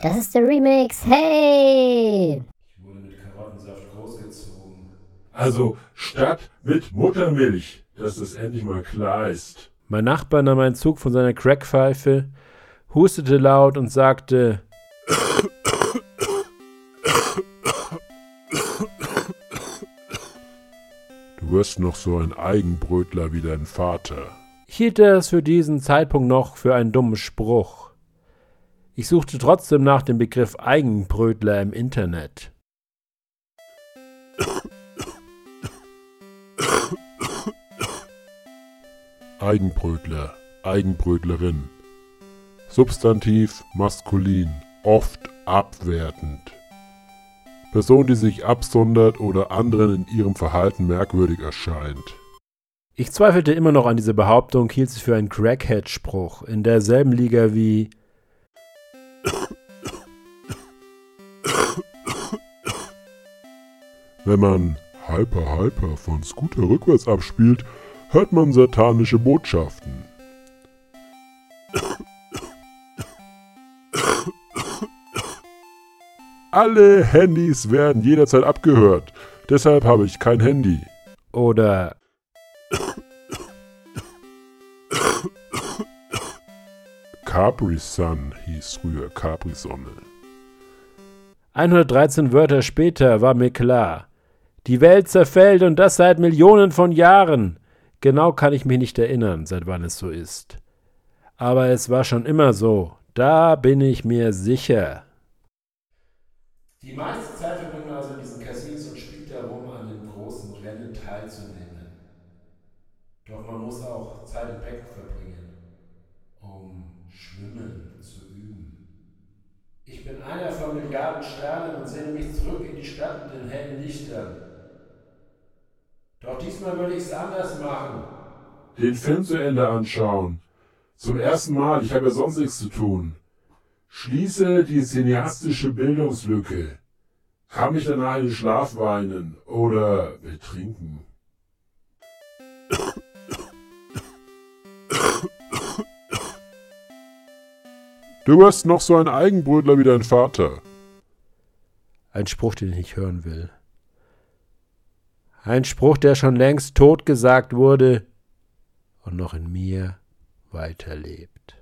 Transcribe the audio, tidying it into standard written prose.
Das ist der Remix, hey! Ich wurde mit Karottensaft großgezogen. Also statt mit Muttermilch, dass das endlich mal klar ist. Mein Nachbar nahm einen Zug von seiner Crackpfeife, hustete laut und sagte: Du wirst noch so ein Eigenbrötler wie dein Vater. Ich hielt es für diesen Zeitpunkt noch für einen dummen Spruch. Ich suchte trotzdem nach dem Begriff Eigenbrötler im Internet. Eigenbrötler, Eigenbrötlerin. Substantiv maskulin, oft abwertend. Person, die sich absondert oder anderen in ihrem Verhalten merkwürdig erscheint. Ich zweifelte immer noch an dieser Behauptung, hielt sie für einen Crackhead-Spruch, in derselben Liga wie: Wenn man Hyper von Scooter rückwärts abspielt, hört man satanische Botschaften. Alle Handys werden jederzeit abgehört, deshalb habe ich kein Handy. Oder Capri Sun hieß früher Capri-Sonne. 113 Wörter später war mir klar: Die Welt zerfällt und das seit Millionen von Jahren. Genau kann ich mich nicht erinnern, seit wann es so ist. Aber es war schon immer so, da bin ich mir sicher. Die meiste Zeit verbringt man also in diesen Casinos und spielt darum, an den großen Rennen teilzunehmen. Doch man muss auch Zeit im Becken verbringen, um Schwimmen zu üben. Ich bin einer von Milliarden Sternen und sehne mich zurück in die Stadt mit den hellen Lichtern. Doch diesmal will ich es anders machen. Den Film zu Ende anschauen. Zum ersten Mal, ich habe ja sonst nichts zu tun. Schließe die cineastische Bildungslücke. Kann mich danach in den Schlaf weinen oder betrinken. Du wirst noch so ein Eigenbrötler wie dein Vater. Ein Spruch, den ich nicht hören will. Ein Spruch, der schon längst tot gesagt wurde und noch in mir weiterlebt.